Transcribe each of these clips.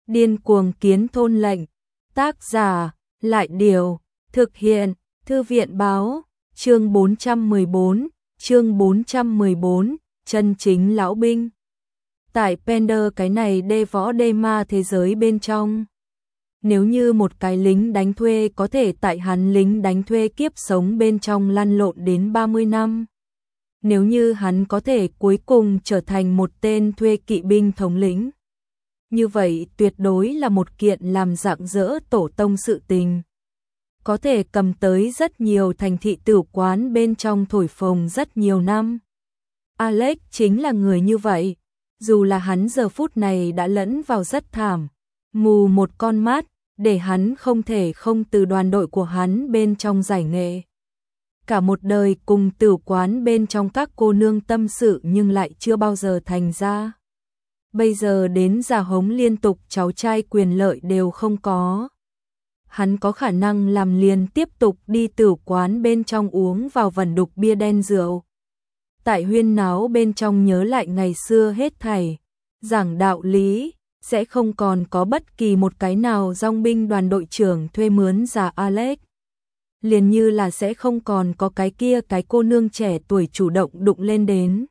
Điên cuồng kiến thôn lệnh. Tác giả, Lại Điều. Thực hiện, Thư viện báo. Chương 414, chân chính lão binh. Tại Pender cái này đê võ đê ma thế giới bên trong. Nếu như một cái lính đánh thuê có thể tại hắn lính đánh thuê kiếp sống bên trong lăn lộn đến 30 năm. Nếu như hắn có thể cuối cùng trở thành một tên thuê kỵ binh thống lĩnh. Như vậy tuyệt đối là một kiện làm rạng rỡ tổ tông sự tình. Có thể cầm tới rất nhiều thành thị tử quán bên trong thổi phồng rất nhiều năm. Alex chính là người như vậy. Dù là hắn giờ phút này đã lẫn vào rất thảm. Mù một con mắt, để hắn không thể không từ đoàn đội của hắn bên trong giải nghệ. Cả một đời cùng tử quán bên trong các cô nương tâm sự nhưng lại chưa bao giờ thành ra. Bây giờ đến già hống liên tục cháu trai quyền lợi đều không có. Hắn có khả năng làm liền tiếp tục đi tử quán bên trong uống vào vẩn đục bia đen rượu. Tại huyên náo bên trong nhớ lại ngày xưa hết thảy, giảng đạo lý, sẽ không còn có bất kỳ một cái nào dòng binh đoàn đội trưởng thuê mướn già Alex. Liền như là sẽ không còn có cái kia cái cô nương trẻ tuổi chủ động đụng lên đến.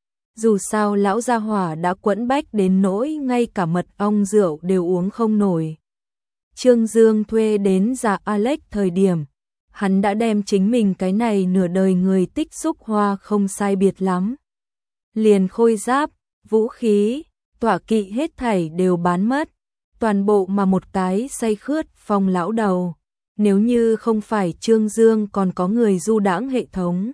Dù sao lão gia hỏa đã quẫn bách đến nỗi ngay cả mật ong rượu đều uống không nổi. Trương Dương thuê đến già Alex thời điểm, hắn đã đem chính mình cái này nửa đời người tích xúc hoa không sai biệt lắm. Liền khôi giáp, vũ khí, tọa kỵ hết thảy đều bán mất, toàn bộ mà một cái say khướt phong lão đầu. Nếu như không phải Trương Dương còn có người du đãng hệ thống.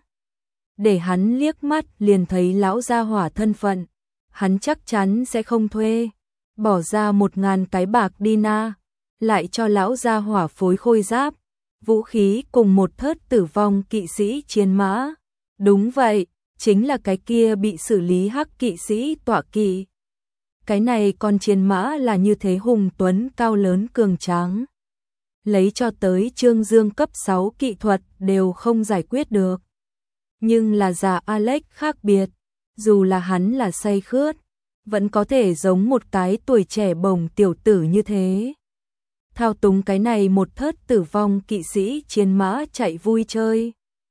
Để hắn liếc mắt liền thấy lão gia hỏa thân phận, hắn chắc chắn sẽ không thuê. Bỏ ra 1000 cái bạc đi na, lại cho lão gia hỏa phối khôi giáp, vũ khí cùng một thớt tử vong kỵ sĩ chiến mã. Đúng vậy, chính là cái kia bị xử lý hắc kỵ sĩ tọa kỵ. Cái này con chiến mã là như thế hùng tuấn cao lớn cường tráng. Lấy cho tới Trương Dương cấp 6 kỹ thuật đều không giải quyết được. Nhưng là già Alex khác biệt, dù là hắn là say khướt, vẫn có thể giống một cái tuổi trẻ bồng tiểu tử như thế. Thao túng cái này một thớt tử vong kỵ sĩ chiến mã chạy vui chơi.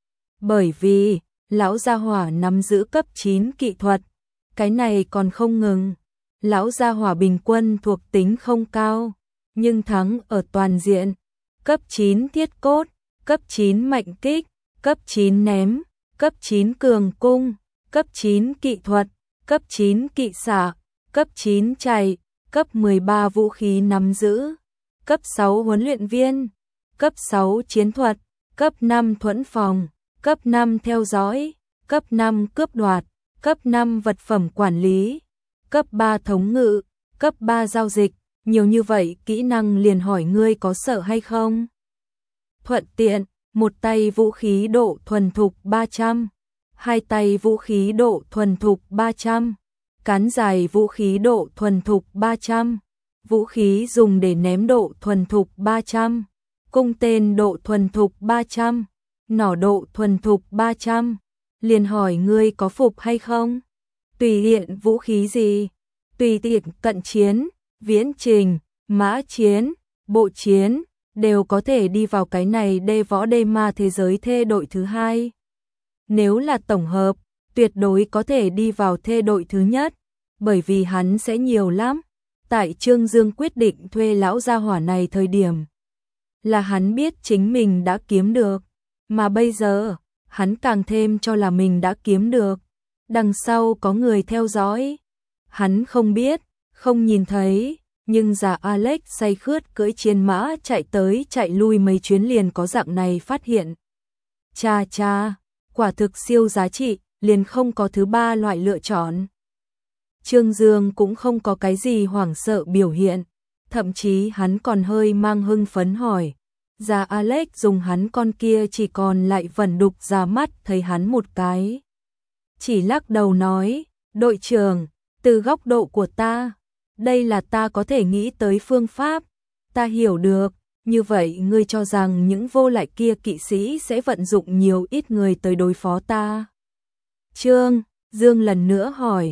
Bởi vì, lão gia hỏa nắm giữ cấp 9 kỹ thuật, cái này còn không ngừng. Lão gia hỏa bình quân thuộc tính không cao, nhưng thắng ở toàn diện. Cấp 9 thiết cốt, cấp 9 mạnh kích, cấp 9 ném, cấp 9 cường cung, cấp 9 kỹ thuật, cấp 9 kỵ xạ, cấp 9 chạy, cấp 13 vũ khí nắm giữ, cấp 6 huấn luyện viên, cấp 6 chiến thuật, cấp 5 thuẫn phòng, cấp 5 theo dõi, cấp 5 cướp đoạt, cấp 5 vật phẩm quản lý, cấp 3 thống ngự, cấp 3 giao dịch. Nhiều như vậy kỹ năng liền hỏi ngươi có sợ hay không? Thuận tiện, một tay vũ khí độ thuần thục 300, hai tay vũ khí độ thuần thục 300, cán dài vũ khí độ thuần thục 300, vũ khí dùng để ném độ thuần thục 300, cung tên độ thuần thục 300, nỏ độ thuần thục 300. Liền hỏi ngươi có phục hay không? Tùy tiện vũ khí gì? Tùy tiện cận chiến, viễn trình, mã chiến, bộ chiến, đều có thể đi vào cái này đê võ đê ma thế giới thê đội thứ hai. Nếu là tổng hợp, tuyệt đối có thể đi vào thê đội thứ nhất, bởi vì hắn sẽ nhiều lắm. Tại Trương Dương quyết định thuê lão gia hỏa này thời điểm, là hắn biết chính mình đã kiếm được, mà bây giờ, hắn càng thêm cho là mình đã kiếm được. Đằng sau có người theo dõi, hắn không biết, không nhìn thấy, nhưng già Alex say khướt cưỡi chiến mã chạy tới chạy lui mấy chuyến liền có dạng này phát hiện. Cha cha, quả thực siêu giá trị, liền không có thứ ba loại lựa chọn. Trương Dương cũng không có cái gì hoảng sợ biểu hiện, thậm chí hắn còn hơi mang hưng phấn hỏi. Già Alex dùng hắn con kia chỉ còn lại vẩn đục ra mắt thấy hắn một cái. Chỉ lắc đầu nói, đội trưởng, từ góc độ của ta, đây là ta có thể nghĩ tới phương pháp, ta hiểu được, như vậy ngươi cho rằng những vô lại kia kỵ sĩ sẽ vận dụng nhiều ít người tới đối phó ta. Trương Dương lần nữa hỏi,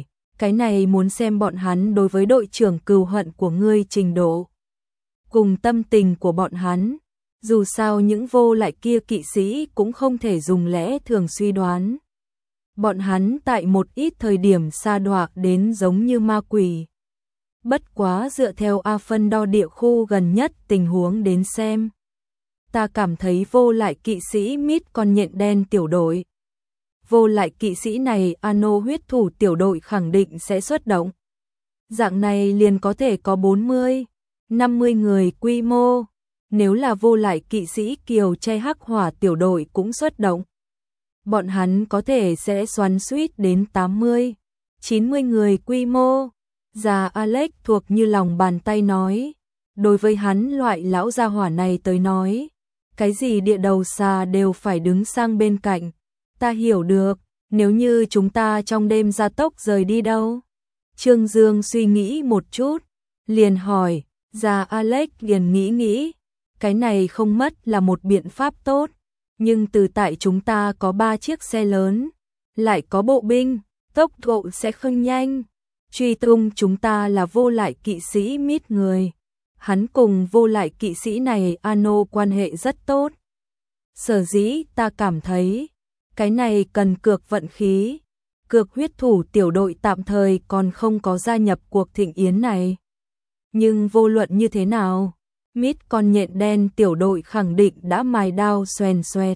Cái này muốn xem bọn hắn đối với đội trưởng cừu hận của ngươi trình độ, cùng tâm tình của bọn hắn. Dù sao những vô lại kia kỵ sĩ cũng không thể dùng lẽ thường suy đoán. Bọn hắn tại một ít thời điểm sa đọa đến giống như ma quỷ. Bất quá dựa theo A phân đo địa khu gần nhất tình huống đến xem, ta cảm thấy vô lại kỵ sĩ mít con nhện đen tiểu đội. Vô lại kỵ sĩ này Ano huyết thủ tiểu đội khẳng định sẽ xuất động. Dạng này liền có thể có 40, 50 người quy mô. Nếu là vô lại kỵ sĩ kiều chay hắc hỏa tiểu đội cũng xuất động, bọn hắn có thể sẽ xoắn suýt đến 80, 90 người quy mô. Già Alex thuộc như lòng bàn tay nói, đối với hắn loại lão gia hỏa này tới nói, cái gì địa đầu xà đều phải đứng sang bên cạnh. Ta hiểu được, nếu như chúng ta trong đêm gia tốc rời đi đâu? Trương Dương suy nghĩ một chút, liền hỏi, già Alex liền nghĩ, cái này không mất là một biện pháp tốt, nhưng từ tại chúng ta có 3 chiếc xe lớn, lại có bộ binh, tốc độ sẽ không nhanh. Truy tung chúng ta là vô lại kỵ sĩ mít người. Hắn cùng vô lại kỵ sĩ này Ano quan hệ rất tốt. Sở dĩ ta cảm thấy, cái này cần cược vận khí. Cược huyết thủ tiểu đội tạm thời còn không có gia nhập cuộc thịnh yến này. Nhưng vô luận như thế nào, mít con nhện đen tiểu đội khẳng định đã mài đao xoèn xoẹt.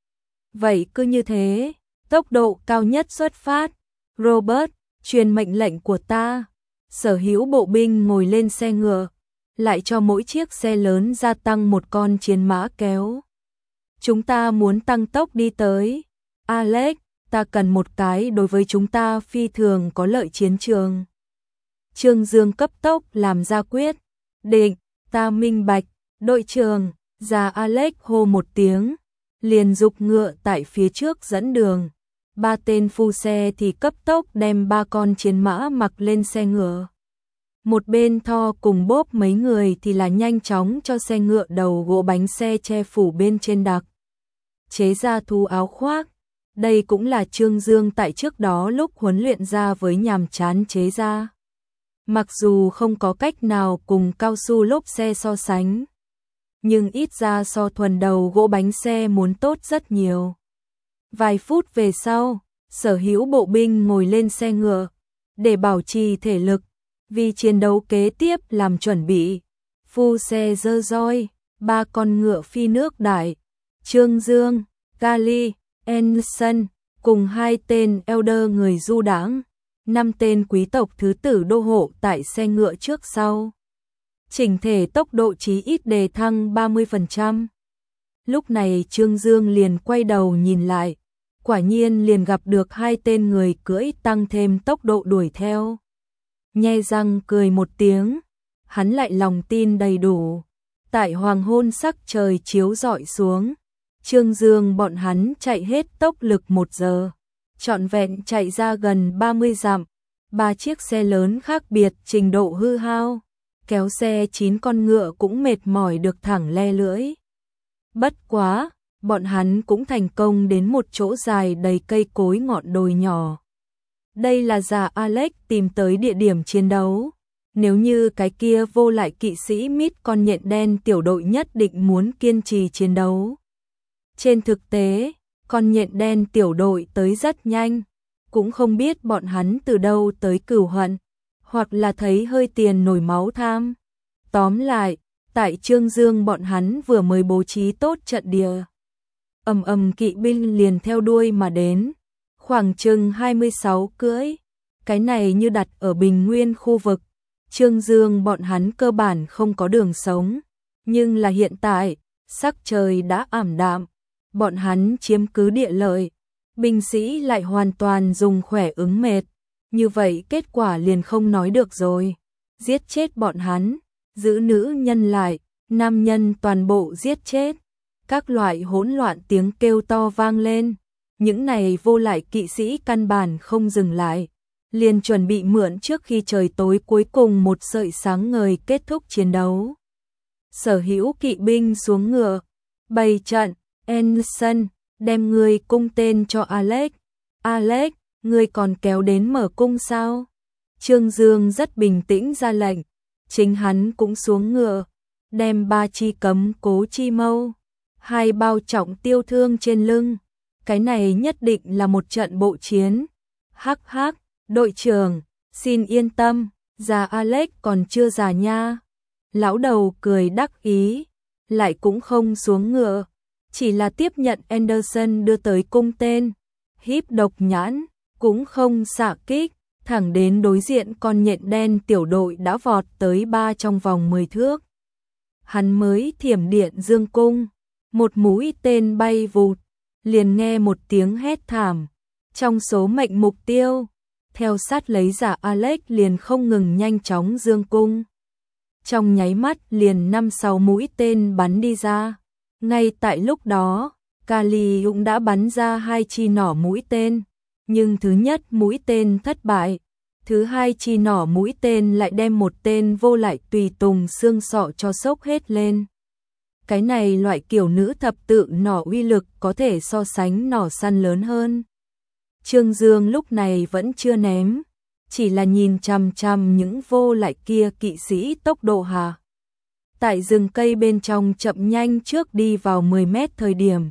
Vậy cứ như thế, tốc độ cao nhất xuất phát. Robert, truyền mệnh lệnh của ta. Sở hữu bộ binh ngồi lên xe ngựa, lại cho mỗi chiếc xe lớn gia tăng một con chiến mã kéo. Chúng ta muốn tăng tốc đi tới. Alex, ta cần một cái đối với chúng ta phi thường có lợi chiến trường. Trương Dương cấp tốc làm ra quyết định, ta minh bạch. Đội trưởng, già Alex hô một tiếng, liền dục ngựa tại phía trước dẫn đường. 3 tên phu xe thì cấp tốc đem 3 con chiến mã mặc lên xe ngựa. Một bên Tho cùng bốp mấy người thì là nhanh chóng cho xe ngựa đầu gỗ bánh xe che phủ bên trên đặc. Chế ra thú áo khoác. Đây cũng là Trương Dương tại trước đó lúc huấn luyện ra với nhàm chán chế ra. Mặc dù không có cách nào cùng cao su lốp xe so sánh, nhưng ít ra so thuần đầu gỗ bánh xe muốn tốt rất nhiều. Vài phút về sau, sở hữu bộ binh ngồi lên xe ngựa, để bảo trì thể lực, vì chiến đấu kế tiếp làm chuẩn bị. Phu xe dơ roi, 3 con ngựa phi nước đại, Trương Dương, Gali, Anderson, cùng 2 tên elder người du đãng, 5 tên quý tộc thứ tử đô hộ tại xe ngựa trước sau. Chỉnh thể tốc độ chí ít đề thăng 30%. Lúc này Trương Dương liền quay đầu nhìn lại, quả nhiên liền gặp được 2 tên người cưỡi tăng thêm tốc độ đuổi theo. Nhe răng cười một tiếng, hắn lại lòng tin đầy đủ. Tại hoàng hôn sắc trời chiếu rọi xuống, Trương Dương bọn hắn chạy hết tốc lực 1 giờ, trọn vẹn chạy ra gần 30 dặm. 3 chiếc xe lớn khác biệt trình độ hư hao, kéo xe 9 con ngựa cũng mệt mỏi được thẳng le lưỡi. Bất quá, bọn hắn cũng thành công đến một chỗ dài đầy cây cối ngọn đồi nhỏ. Đây là già Alex tìm tới địa điểm chiến đấu. Nếu như cái kia vô lại kỵ sĩ mít con nhện đen tiểu đội nhất định muốn kiên trì chiến đấu. Trên thực tế, con nhện đen tiểu đội tới rất nhanh, cũng không biết bọn hắn từ đâu tới cừu hận, hoặc là thấy hơi tiền nổi máu tham. Tóm lại, tại Trương Dương bọn hắn vừa mới bố trí tốt trận địa, kỵ binh liền theo đuôi mà đến, khoảng chừng 26 cưỡi. Cái này như đặt ở Bình Nguyên khu vực, Trương Dương bọn hắn cơ bản không có đường sống, nhưng là hiện tại, sắc trời đã ảm đạm, bọn hắn chiếm cứ địa lợi, binh sĩ lại hoàn toàn dùng khỏe ứng mệt, như vậy kết quả liền không nói được rồi. Giết chết bọn hắn, giữ nữ nhân lại, nam nhân toàn bộ giết chết. Các loại hỗn loạn tiếng kêu to vang lên, những này vô lại kỵ sĩ căn bản không dừng lại, liền chuẩn bị mượn trước khi trời tối cuối cùng một sợi sáng ngời kết thúc chiến đấu. Sở hữu kỵ binh xuống ngựa, bày trận. Anderson, đem người cung tên cho Alex. Alex, người còn kéo đến mở cung sao? Trương Dương rất bình tĩnh ra lệnh, chính hắn cũng xuống ngựa, đem 3 chi cấm cố chi mâu, 2 bao trọng tiêu thương trên lưng. Cái này nhất định là một trận bộ chiến. Hắc hắc, đội trưởng, xin yên tâm, già Alex còn chưa già nha. Lão đầu cười đắc ý, lại cũng không xuống ngựa, chỉ là tiếp nhận Anderson đưa tới cung tên, híp độc nhãn, cũng không xạ kích, thẳng đến đối diện con nhện đen tiểu đội đã vọt tới 3 trong vòng 10 thước. Hắn mới thiểm điện dương cung, một mũi tên bay vụt, liền nghe một tiếng hét thảm, trong số mệnh mục tiêu, theo sát lấy giả Alex liền không ngừng nhanh chóng dương cung. Trong nháy mắt liền 5-6 mũi tên bắn đi ra. Ngay tại lúc đó, Kali cũng đã bắn ra 2 chi nỏ mũi tên, nhưng thứ nhất mũi tên thất bại, thứ hai chi nỏ mũi tên lại đem một tên vô lại tùy tùng xương sọ cho sốc hết lên. Cái này loại kiểu nữ thập tự nỏ uy lực có thể so sánh nỏ săn lớn hơn. Trương Dương lúc này vẫn chưa ném, chỉ là nhìn chằm chằm những vô lại kia kỵ sĩ tốc độ hạ. Tại rừng cây bên trong chậm nhanh trước đi vào 10 mét thời điểm.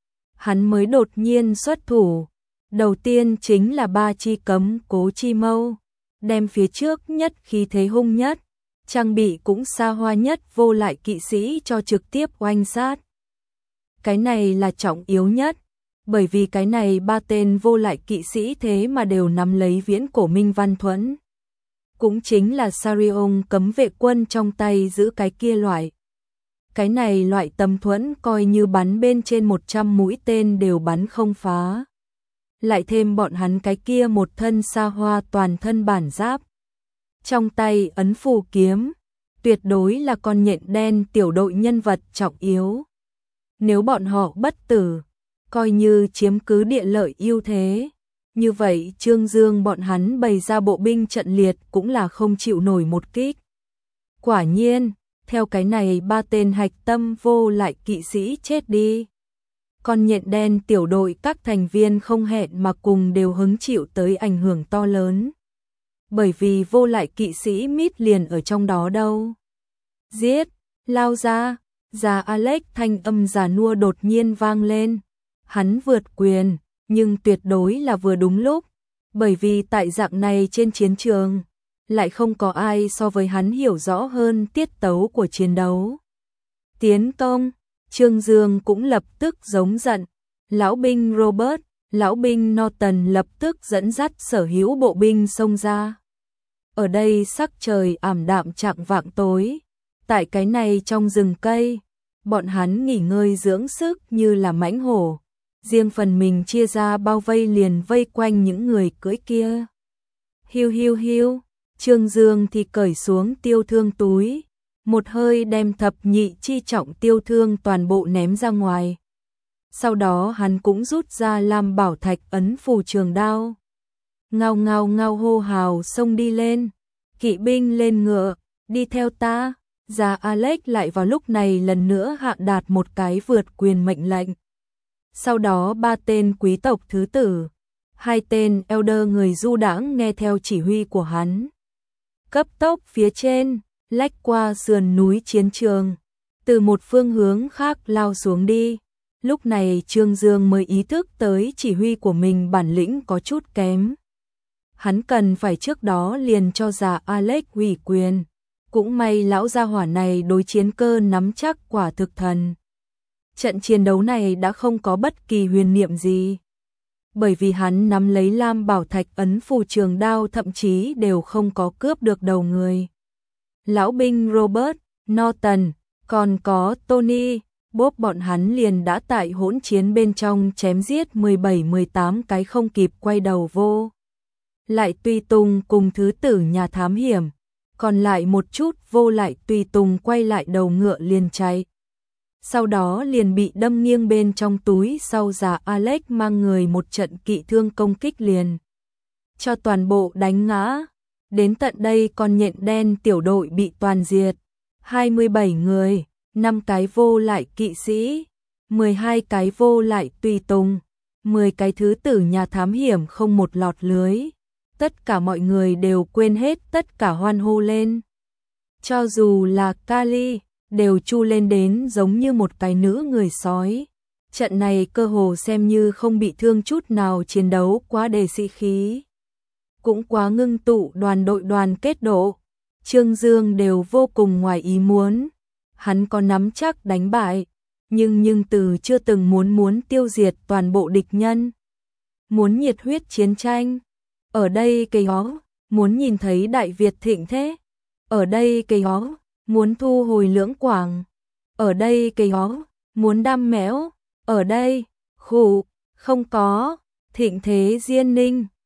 Hắn mới đột nhiên xuất thủ. Đầu tiên chính là 3 chi cấm cố chi mâu, đem phía trước nhất khí thế hung nhất, trang bị cũng xa hoa nhất vô lại kỵ sĩ cho trực tiếp oanh sát. Cái này là trọng yếu nhất, bởi vì cái này 3 tên vô lại kỵ sĩ thế mà đều nắm lấy viễn cổ Minh Văn Thuẫn. Cũng chính là Sarion cấm vệ quân trong tay giữ cái kia loại. Cái này loại tấm thuẫn coi như bắn bên trên 100 mũi tên đều bắn không phá. Lại thêm bọn hắn cái kia một thân xa hoa toàn thân bản giáp. Trong tay ấn phù kiếm, tuyệt đối là con nhện đen tiểu đội nhân vật trọng yếu. Nếu bọn họ bất tử, coi như chiếm cứ địa lợi ưu thế. Như vậy Trương Dương bọn hắn bày ra bộ binh trận liệt cũng là không chịu nổi một kích. Quả nhiên, theo cái này 3 tên hạch tâm vô lại kỵ sĩ chết đi. Con nhện đen tiểu đội các thành viên không hẹn mà cùng đều hứng chịu tới ảnh hưởng to lớn. Bởi vì vô lại kỵ sĩ mít liền ở trong đó đâu. Giết, lao ra, già Alex thanh âm già nua đột nhiên vang lên. Hắn vượt quyền, nhưng tuyệt đối là vừa đúng lúc. Bởi vì tại dạng này trên chiến trường, lại không có ai so với hắn hiểu rõ hơn tiết tấu của chiến đấu. Tiến công, Trương Dương cũng lập tức giống giận. Lão binh Robert, lão binh Norton lập tức dẫn dắt sở hữu bộ binh xông ra. Ở đây sắc trời ảm đạm chạng vạng tối. Tại cái này trong rừng cây, bọn hắn nghỉ ngơi dưỡng sức như là mãnh hổ. Riêng phần mình chia ra bao vây liền vây quanh những người cưỡi kia. Hiu hiu hiu, Trương Dương thì cởi xuống tiêu thương túi, một hơi đem thập nhị chi trọng tiêu thương toàn bộ ném ra ngoài. Sau đó hắn cũng rút ra Lam Bảo Thạch ấn phù trường đao. Ngao ngao ngao hô hào xông đi lên, kỵ binh lên ngựa, đi theo ta. Già Alex lại vào lúc này lần nữa hạ đạt một cái vượt quyền mệnh lệnh. Sau đó 3 tên quý tộc thứ tử, 2 tên elder người du đãng nghe theo chỉ huy của hắn. Cấp tốc phía trên, lách qua sườn núi chiến trường, từ một phương hướng khác lao xuống đi. Lúc này Trương Dương mới ý thức tới chỉ huy của mình bản lĩnh có chút kém. Hắn cần phải trước đó liền cho già Alex ủy quyền. Cũng may lão gia hỏa này đối chiến cơ nắm chắc quả thực thần. Trận chiến đấu này đã không có bất kỳ huyền niệm gì. Bởi vì hắn nắm lấy Lam Bảo Thạch ấn phù trường đao thậm chí đều không có cướp được đầu người. Lão binh Robert, Norton, còn có Tony, Bob bọn hắn liền đã tại hỗn chiến bên trong chém giết 17-18 cái không kịp quay đầu vô. Lại tùy tùng cùng thứ tử nhà thám hiểm. Còn lại một chút vô lại tùy tùng quay lại đầu ngựa liền chạy. Sau đó liền bị đâm nghiêng bên trong túi sau già Alex mang người một trận kỵ thương công kích liền. Cho toàn bộ đánh ngã. Đến tận đây con nhện đen tiểu đội bị toàn diệt. 27 người, 5 cái vô lại kỵ sĩ, 12 cái vô lại tùy tùng, 10 cái thứ tử nhà thám hiểm không một lọt lưới. tất cả mọi người đều quên hết tất cả hoan hô lên. Cho dù là Kali, đều chu lên đến giống như một cái nữ người sói. Trận này cơ hồ xem như không bị thương chút nào, chiến đấu quá đầy sĩ khí. Cũng quá ngưng tụ, đoàn đội đoàn kết độ. Trương Dương đều vô cùng ngoài ý muốn. Hắn có nắm chắc đánh bại, nhưng từ chưa từng muốn tiêu diệt toàn bộ địch nhân. Muốn nhiệt huyết chiến tranh. Ở đây cây hó, muốn nhìn thấy Đại Việt thịnh thế. Ở đây cây hó, muốn thu hồi Lưỡng Quảng. Ở đây cây hó, muốn đam mẽo. Ở đây, khủ, không có, thịnh thế Diên Ninh.